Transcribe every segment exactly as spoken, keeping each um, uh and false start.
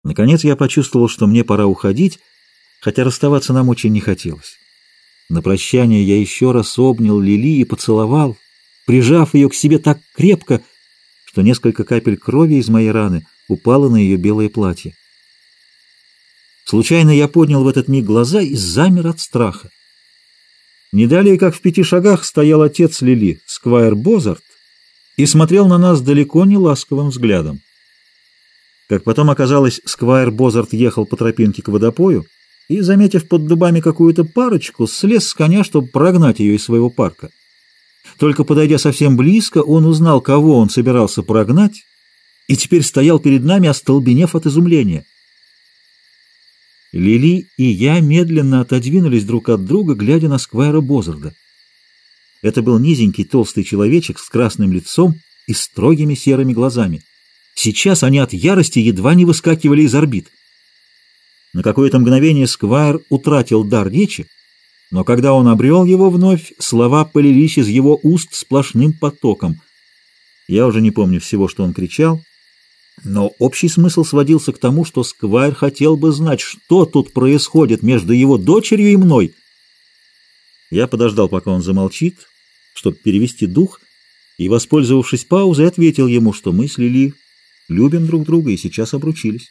Наконец я почувствовал, что мне пора уходить, хотя расставаться нам очень не хотелось. На прощание я еще раз обнял Лили и поцеловал, прижав ее к себе так крепко, что несколько капель крови из моей раны упало на ее белое платье. Случайно я поднял в этот миг глаза и замер от страха. Не далее, как в пяти шагах, стоял отец Лили, сквайр Бозарт, и смотрел на нас далеко не ласковым взглядом. Как потом оказалось, сквайр Бозарт ехал по тропинке к водопою и, заметив под дубами какую-то парочку, слез с коня, чтобы прогнать ее из своего парка. Только подойдя совсем близко, он узнал, кого он собирался прогнать, и теперь стоял перед нами, остолбенев от изумления. Лили и я медленно отодвинулись друг от друга, глядя на сквайра Бозарда. Это был низенький толстый человечек с красным лицом и строгими серыми глазами. Сейчас они от ярости едва не выскакивали из орбит. На какое-то мгновение сквайр утратил дар речи, но когда он обрел его вновь, слова полились из его уст сплошным потоком. Я уже не помню всего, что он кричал, но общий смысл сводился к тому, что сквайр хотел бы знать, что тут происходит между его дочерью и мной. Я подождал, пока он замолчит, чтобы перевести дух, и, воспользовавшись паузой, ответил ему, что мы с Лили любим друг друга и сейчас обручились.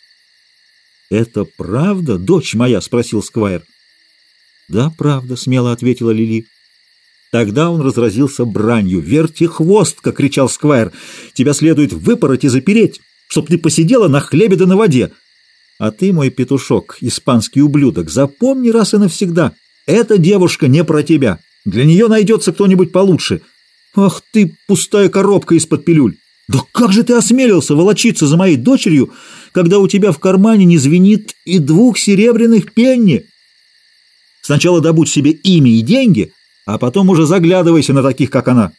«Это правда, дочь моя?» — спросил сквайр. «Да, правда», — смело ответила Лили. Тогда он разразился бранью. «Вертихвостка!» — кричал сквайр. «Тебя следует выпороть и запереть, чтоб ты посидела на хлебе да на воде. А ты, мой петушок, испанский ублюдок, запомни раз и навсегда, эта девушка не про тебя. Для нее найдется кто-нибудь получше. Ах ты, пустая коробка из-под пилюль! Да как же ты осмелился волочиться за моей дочерью, когда у тебя в кармане не звенит и двух серебряных пенни? Сначала добудь себе имя и деньги, а потом уже заглядывайся на таких, как она».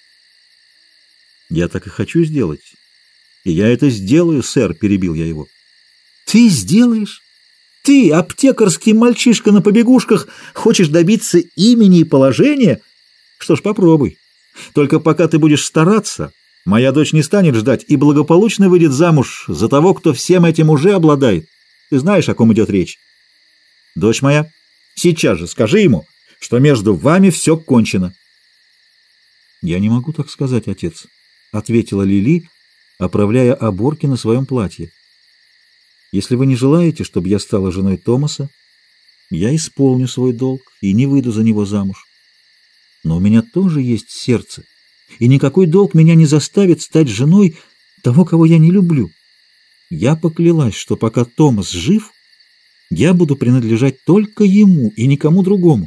«Я так и хочу сделать. И я это сделаю, сэр», — перебил я его. «Ты сделаешь? Ты, аптекарский мальчишка на побегушках, хочешь добиться имени и положения? Что ж, попробуй. Только пока ты будешь стараться, моя дочь не станет ждать и благополучно выйдет замуж за того, кто всем этим уже обладает. Ты знаешь, о ком идет речь. Дочь моя, сейчас же скажи ему, что между вами все кончено». «Я не могу так сказать, отец», — ответила Лили, оправляя оборки на своем платье. «Если вы не желаете, чтобы я стала женой Томаса, я исполню свой долг и не выйду за него замуж. Но у меня тоже есть сердце, и никакой долг меня не заставит стать женой того, кого я не люблю. Я поклялась, что пока Томас жив, я буду принадлежать только ему и никому другому».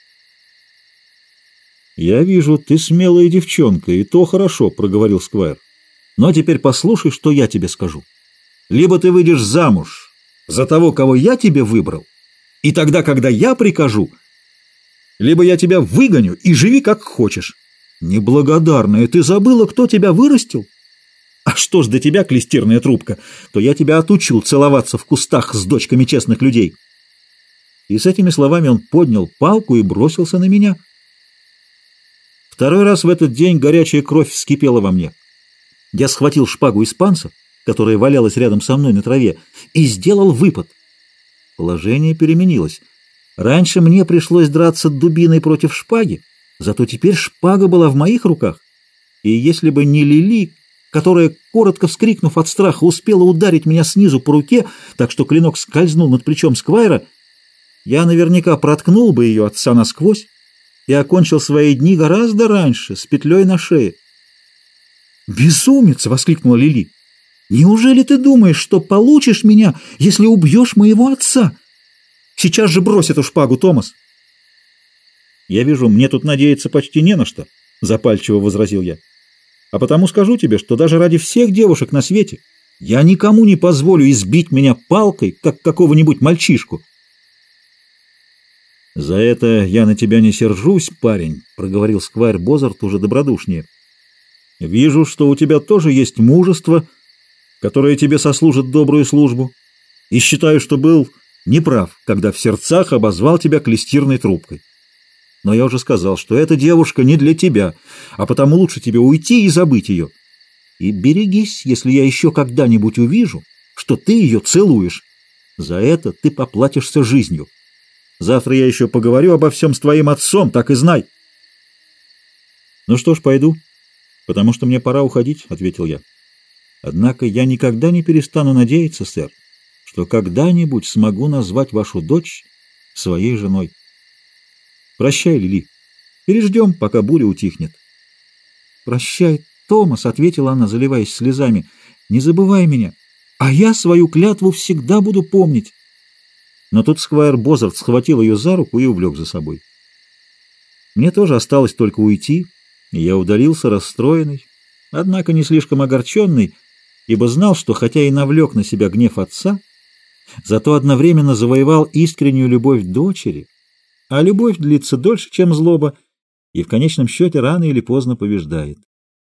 «Я вижу, ты смелая девчонка, и то хорошо», — проговорил сквайр. «Но теперь послушай, что я тебе скажу. Либо ты выйдешь замуж за того, кого я тебе выбрал, и тогда, когда я прикажу, либо я тебя выгоню и живи как хочешь. Неблагодарная, ты забыла, кто тебя вырастил? А что ж до тебя, клестирная трубка, то я тебя отучил целоваться в кустах с дочками честных людей». И с этими словами он поднял палку и бросился на меня. Второй раз в этот день горячая кровь вскипела во мне. Я схватил шпагу испанца, которая валялась рядом со мной на траве, и сделал выпад. Положение переменилось. Раньше мне пришлось драться дубиной против шпаги, зато теперь шпага была в моих руках. И если бы не Лили, которая, коротко вскрикнув от страха, успела ударить меня снизу по руке, так что клинок скользнул над плечом сквайра, я наверняка проткнул бы ее отца насквозь и окончил свои дни гораздо раньше, с петлей на шее. «Безумец!» — воскликнула Лили. «Неужели ты думаешь, что получишь меня, если убьешь моего отца? Сейчас же брось эту шпагу, Томас!» «Я вижу, мне тут надеяться почти не на что», — запальчиво возразил я. «А потому скажу тебе, что даже ради всех девушек на свете я никому не позволю избить меня палкой, как какого-нибудь мальчишку». «За это я на тебя не сержусь, парень», — проговорил сквайр Бозарт уже добродушнее. «Вижу, что у тебя тоже есть мужество, которое тебе сослужит добрую службу, и считаю, что был неправ, когда в сердцах обозвал тебя клестирной трубкой. Но я уже сказал, что эта девушка не для тебя, а потому лучше тебе уйти и забыть ее. И берегись, если я еще когда-нибудь увижу, что ты ее целуешь. За это ты поплатишься жизнью. Завтра я еще поговорю обо всем с твоим отцом, так и знай. — Ну что ж, пойду, потому что мне пора уходить, — ответил я. — Однако я никогда не перестану надеяться, сэр, что когда-нибудь смогу назвать вашу дочь своей женой. Прощай, Лили. Переждем, пока буря утихнет. — Прощай, Томас, — ответила она, заливаясь слезами. — Не забывай меня, а я свою клятву всегда буду помнить. Но тут сквайр Бозард схватил ее за руку и увлек за собой. Мне тоже осталось только уйти, и я удалился расстроенный, однако не слишком огорченный, ибо знал, что хотя и навлек на себя гнев отца, зато одновременно завоевал искреннюю любовь дочери, а любовь длится дольше, чем злоба, и в конечном счете рано или поздно побеждает.